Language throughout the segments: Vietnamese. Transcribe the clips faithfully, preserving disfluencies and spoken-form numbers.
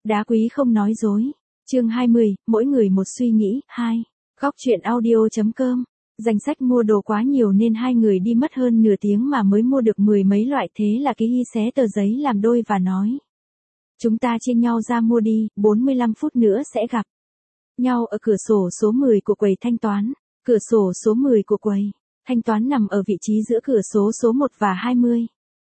Đá quý không nói dối. Chương hai mươi, mỗi người một suy nghĩ. hai. Góc truyện audio.com. Danh sách mua đồ quá nhiều nên hai người đi mất hơn nửa tiếng mà mới mua được mười mấy loại, thế là Ký Hy xé tờ giấy làm đôi và nói. Chúng ta chia nhau ra mua đi, bốn mươi lăm phút nữa sẽ gặp nhau ở cửa sổ số mười của quầy thanh toán. Cửa sổ số mười của quầy thanh toán nằm ở vị trí giữa cửa số số một và hai mươi.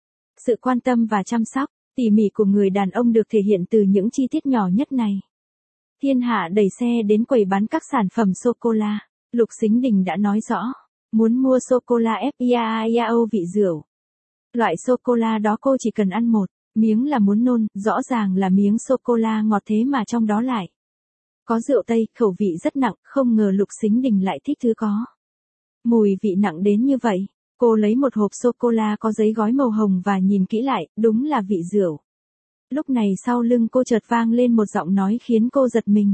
Sự quan tâm và chăm sóc tỉ mỉ của người đàn ông được thể hiện từ những chi tiết nhỏ nhất này. Thiên Hạ đẩy xe đến quầy bán các sản phẩm sô-cô-la. Lục Sính Đình đã nói rõ, muốn mua sô-cô-la ép i a i a o vị rượu. Loại sô-cô-la đó cô chỉ cần ăn một miếng là muốn nôn, rõ ràng là miếng sô-cô-la ngọt thế mà trong đó lại có rượu Tây, khẩu vị rất nặng, không ngờ Lục Sính Đình lại thích thứ có mùi vị nặng đến như vậy. Cô lấy một hộp sô-cô-la có giấy gói màu hồng và nhìn kỹ lại, đúng là vị rượu. Lúc này sau lưng cô chợt vang lên một giọng nói khiến cô giật mình.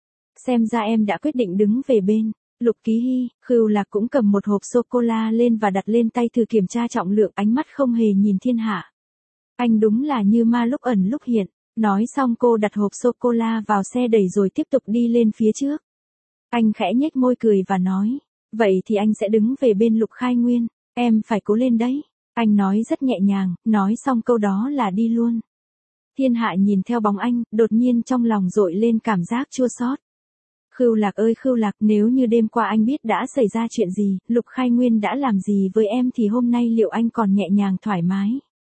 Xem ra em đã quyết định đứng về bên Lục Ký Hy. Khưu Lạc cũng cầm một hộp sô-cô-la lên và đặt lên tay thử kiểm tra trọng lượng, ánh mắt không hề nhìn Thiên Hạ. Anh đúng là như ma lúc ẩn lúc hiện. Nói xong cô đặt hộp sô-cô-la vào xe đẩy rồi tiếp tục đi lên phía trước. Anh khẽ nhếch môi cười và nói, vậy thì anh sẽ đứng về bên Lục Khai Nguyên, em phải cố lên đấy. Anh nói rất nhẹ nhàng, nói xong câu đó là đi luôn. Thiên Hạ nhìn theo bóng anh, đột nhiên trong lòng dội lên cảm giác chua xót. Khưu Lạc ơi Khưu Lạc, nếu như đêm qua anh biết đã xảy ra chuyện gì, Lục Khai Nguyên đã làm gì với em thì hôm nay liệu anh còn nhẹ nhàng thoải mái,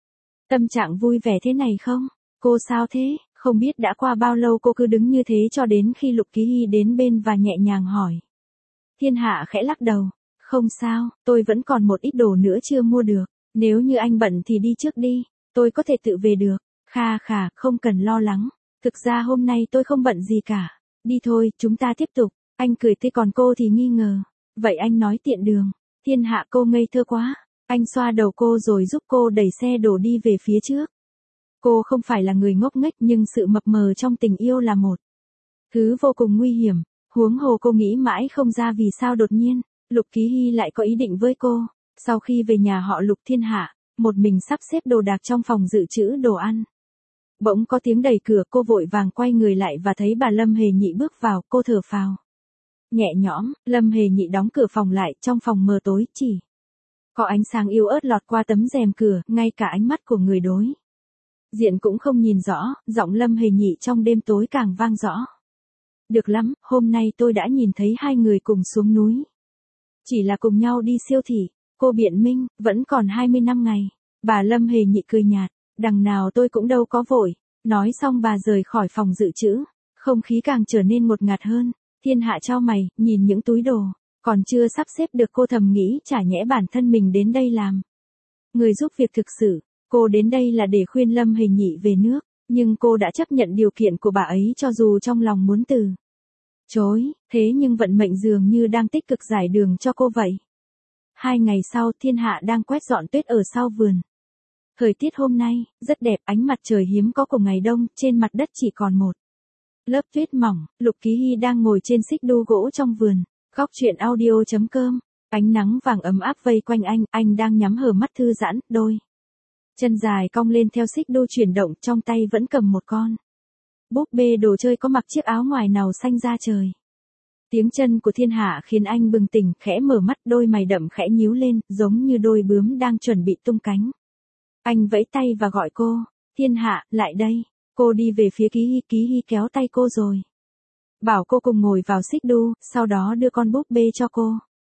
tâm trạng vui vẻ thế này không? Cô sao thế? Không biết đã qua bao lâu cô cứ đứng như thế cho đến khi Lục Ký Hy đến bên và nhẹ nhàng hỏi. Thiên Hạ khẽ lắc đầu. Không sao, tôi vẫn còn một ít đồ nữa chưa mua được. Nếu như anh bận thì đi trước đi, tôi có thể tự về được. Kha khà, không cần lo lắng. Thực ra hôm nay tôi không bận gì cả. Đi thôi, chúng ta tiếp tục. Anh cười tươi còn cô thì nghi ngờ. Vậy anh nói tiện đường. Thiên Hạ cô ngây thơ quá. Anh xoa đầu cô rồi giúp cô đẩy xe đổ đi về phía trước. Cô không phải là người ngốc nghếch nhưng sự mập mờ trong tình yêu là một thứ vô cùng nguy hiểm. Huống hồ cô nghĩ mãi không ra vì sao đột nhiên Lục Ký Hy lại có ý định với cô. Sau khi về nhà họ Lục, Thiên Hạ một mình sắp xếp đồ đạc trong phòng dự trữ đồ ăn. Bỗng có tiếng đẩy cửa, cô vội vàng quay người lại và thấy bà Lâm Hề Nhị bước vào. Cô thở phào nhẹ nhõm. Lâm Hề Nhị đóng cửa phòng lại, trong phòng mờ tối chỉ có ánh sáng yếu ớt lọt qua tấm rèm cửa, ngay cả ánh mắt của người đối diện cũng không nhìn rõ. Giọng Lâm Hề Nhị trong đêm tối càng vang rõ. Được lắm, hôm nay tôi đã nhìn thấy hai người cùng xuống núi. Chỉ là cùng nhau đi siêu thị. Cô biện minh, vẫn còn hai mươi năm ngày. Bà Lâm Hề Nhị cười nhạt. Đằng nào tôi cũng đâu có vội. Nói xong bà rời khỏi phòng dự trữ. Không khí càng trở nên ngột ngạt hơn. Thiên Hạ chau mày, nhìn những túi đồ còn chưa sắp xếp được, cô thầm nghĩ chả nhẽ bản thân mình đến đây làm người giúp việc thực sự. Cô đến đây là để khuyên Lâm Hề Nhị về nước, nhưng cô đã chấp nhận điều kiện của bà ấy cho dù trong lòng muốn từ chối, thế nhưng vận mệnh dường như đang tích cực giải đường cho cô vậy. Hai ngày sau, Thiên Hạ đang quét dọn tuyết ở sau vườn. Thời tiết hôm nay rất đẹp, ánh mặt trời hiếm có của ngày đông, trên mặt đất chỉ còn một lớp tuyết mỏng. Lục Ký Hy đang ngồi trên xích đu gỗ trong vườn. Góc truyện audio.com. Ánh nắng vàng ấm áp vây quanh anh, anh đang nhắm hờ mắt thư giãn, đôi chân dài cong lên theo xích đu chuyển động, trong tay vẫn cầm một con búp bê đồ chơi có mặc chiếc áo ngoài nàu xanh da trời. Tiếng chân của Thiên Hạ khiến anh bừng tỉnh, khẽ mở mắt, đôi mày đậm khẽ nhíu lên, giống như đôi bướm đang chuẩn bị tung cánh. Anh vẫy tay và gọi cô. Thiên Hạ, lại đây. Cô đi về phía Ký Hy, Ký Hy kéo tay cô rồi bảo cô cùng ngồi vào xích đu, sau đó đưa con búp bê cho cô.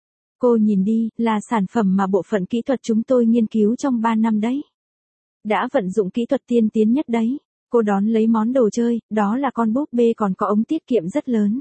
Cô nhìn đi, là sản phẩm mà bộ phận kỹ thuật chúng tôi nghiên cứu trong ba năm đấy. Đã vận dụng kỹ thuật tiên tiến nhất đấy. Cô đón lấy món đồ chơi, đó là con búp bê còn có ống tiết kiệm rất lớn.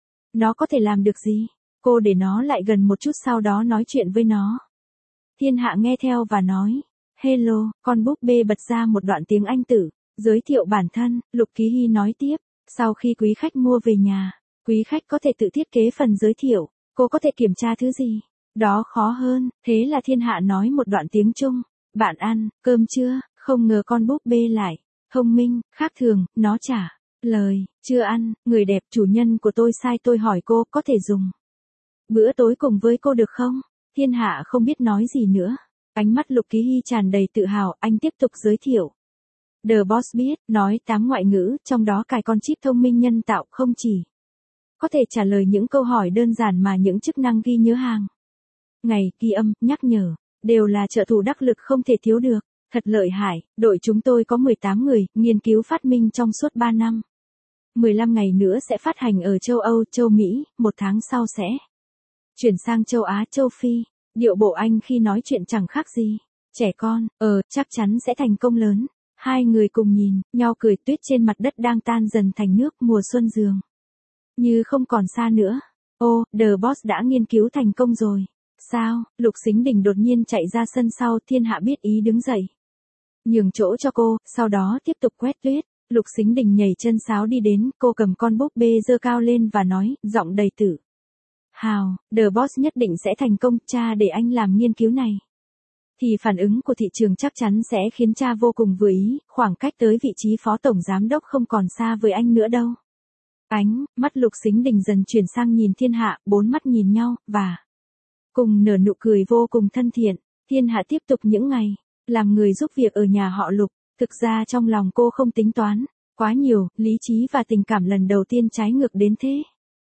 Nó có thể làm được gì? Cô để nó lại gần một chút sau đó nói chuyện với nó. Thiên Hạ nghe theo và nói. Hello, con búp bê bật ra một đoạn tiếng Anh tử, giới thiệu bản thân. Lục Ký Hy nói tiếp. Sau khi quý khách mua về nhà, quý khách có thể tự thiết kế phần giới thiệu. Cô có thể kiểm tra thứ gì đó khó hơn. Thế là Thiên Hạ nói một đoạn tiếng Trung. Bạn ăn cơm chưa? Không ngờ con búp bê lại thông minh, khác thường. Nó trả lời, chưa ăn. Người đẹp, chủ nhân của tôi sai tôi hỏi cô có thể dùng bữa tối cùng với cô được không? Thiên Hạ không biết nói gì nữa. Ánh mắt Lục Ký Hy tràn đầy tự hào, anh tiếp tục giới thiệu. The Boss biết, nói tám ngoại ngữ, trong đó cài con chip thông minh nhân tạo không chỉ có thể trả lời những câu hỏi đơn giản mà những chức năng ghi nhớ hàng ngày, ghi âm, nhắc nhở, đều là trợ thủ đắc lực không thể thiếu được. Thật lợi hại, đội chúng tôi có mười tám người, nghiên cứu phát minh trong suốt ba năm. mười lăm ngày nữa sẽ phát hành ở châu Âu, châu Mỹ, một tháng sau sẽ chuyển sang châu Á, châu Phi. Điệu bộ anh khi nói chuyện chẳng khác gì trẻ con, ờ, chắc chắn sẽ thành công lớn. Hai người cùng nhìn nhau cười, tuyết trên mặt đất đang tan dần thành nước, mùa xuân dường như không còn xa nữa. Ô, The Boss đã nghiên cứu thành công rồi. Sao? Lục Sính Đình đột nhiên chạy ra sân sau, Thiên Hạ biết ý đứng dậy, nhường chỗ cho cô, sau đó tiếp tục quét tuyết. Lục Sính Đình nhảy chân sáo đi đến, cô cầm con búp bê giơ cao lên và nói, giọng đầy tự hào, The Boss nhất định sẽ thành công, cha để anh làm nghiên cứu này thì phản ứng của thị trường chắc chắn sẽ khiến cha vô cùng vừa ý, khoảng cách tới vị trí phó tổng giám đốc không còn xa với anh nữa đâu. Ánh mắt Lục Sính Đình dần chuyển sang nhìn Thiên Hạ, bốn mắt nhìn nhau, và cùng nở nụ cười vô cùng thân thiện. Thiên Hạ tiếp tục những ngày làm người giúp việc ở nhà họ Lục. Thực ra trong lòng cô không tính toán quá nhiều, lý trí và tình cảm lần đầu tiên trái ngược đến thế.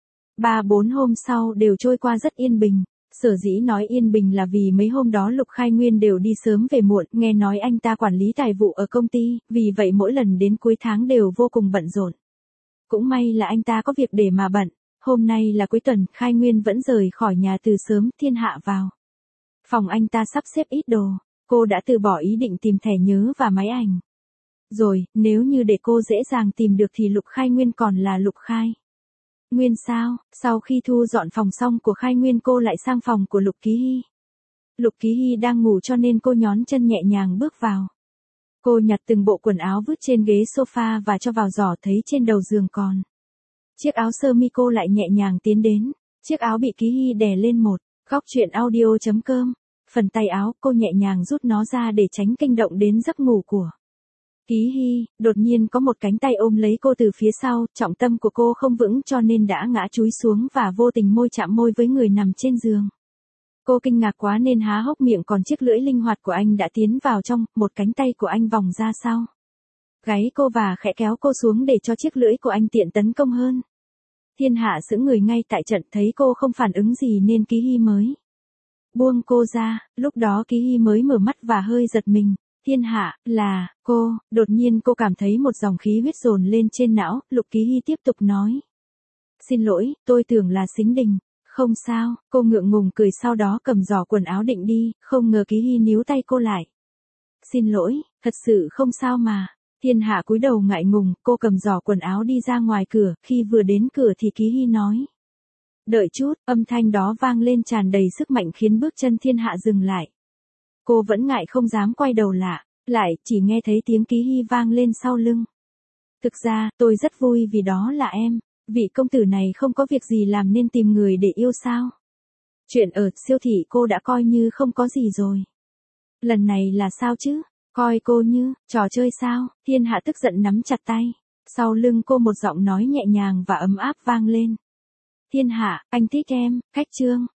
Ba bốn hôm sau đều trôi qua rất yên bình. Sở dĩ nói yên bình là vì mấy hôm đó Lục Khai Nguyên đều đi sớm về muộn, nghe nói anh ta quản lý tài vụ ở công ty, vì vậy mỗi lần đến cuối tháng đều vô cùng bận rộn. Cũng may là anh ta có việc để mà bận. Hôm nay là cuối tuần, Khai Nguyên vẫn rời khỏi nhà từ sớm. Thiên Hạ vào phòng anh ta sắp xếp ít đồ. Cô đã từ bỏ ý định tìm thẻ nhớ và máy ảnh rồi, nếu như để cô dễ dàng tìm được thì Lục Khai Nguyên còn là Lục Khai Nguyên sao? Sau khi thu dọn phòng xong của Khai Nguyên, cô lại sang phòng của Lục Ký Hy. Lục Ký Hy đang ngủ cho nên cô nhón chân nhẹ nhàng bước vào. Cô nhặt từng bộ quần áo vứt trên ghế sofa và cho vào giỏ, thấy trên đầu giường còn chiếc áo sơ mi, cô lại nhẹ nhàng tiến đến. Chiếc áo bị Ký Hy đè lên một góc. Truyện audio chấm com. Phần tay áo, cô nhẹ nhàng rút nó ra để tránh kinh động đến giấc ngủ của Ký Hy. Đột nhiên có một cánh tay ôm lấy cô từ phía sau, trọng tâm của cô không vững cho nên đã ngã chúi xuống và vô tình môi chạm môi với người nằm trên giường. Cô kinh ngạc quá nên há hốc miệng, còn chiếc lưỡi linh hoạt của anh đã tiến vào trong, một cánh tay của anh vòng ra sau gáy cô và khẽ kéo cô xuống để cho chiếc lưỡi của anh tiện tấn công hơn. Thiên Hạ sững người ngay tại trận, thấy cô không phản ứng gì nên Ký Hy mới buông cô ra. Lúc đó Ký Hy mới mở mắt và hơi giật mình. Thiên Hạ, là cô. Đột nhiên cô cảm thấy một dòng khí huyết dồn lên trên não. Lục Ký Hy tiếp tục nói, xin lỗi, tôi tưởng là Sính Đình. Không sao, cô ngượng ngùng cười, sau đó cầm giỏ quần áo định đi, không ngờ Ký Hy níu tay cô lại. Xin lỗi, thật sự không sao mà. Thiên Hạ cúi đầu ngại ngùng, cô cầm giỏ quần áo đi ra ngoài cửa, khi vừa đến cửa thì Ký Hy nói, đợi chút. Âm thanh đó vang lên tràn đầy sức mạnh khiến bước chân Thiên Hạ dừng lại. Cô vẫn ngại không dám quay đầu lạ, lại, chỉ nghe thấy tiếng Ký Hy vang lên sau lưng. Thực ra, tôi rất vui vì đó là em. Vị công tử này không có việc gì làm nên tìm người để yêu sao? Chuyện ở siêu thị cô đã coi như không có gì rồi. Lần này là sao chứ? Coi cô như trò chơi sao? Thiên Hạ tức giận nắm chặt tay. Sau lưng cô một giọng nói nhẹ nhàng và ấm áp vang lên. Thiên Hạ, anh thích em. Cách chương.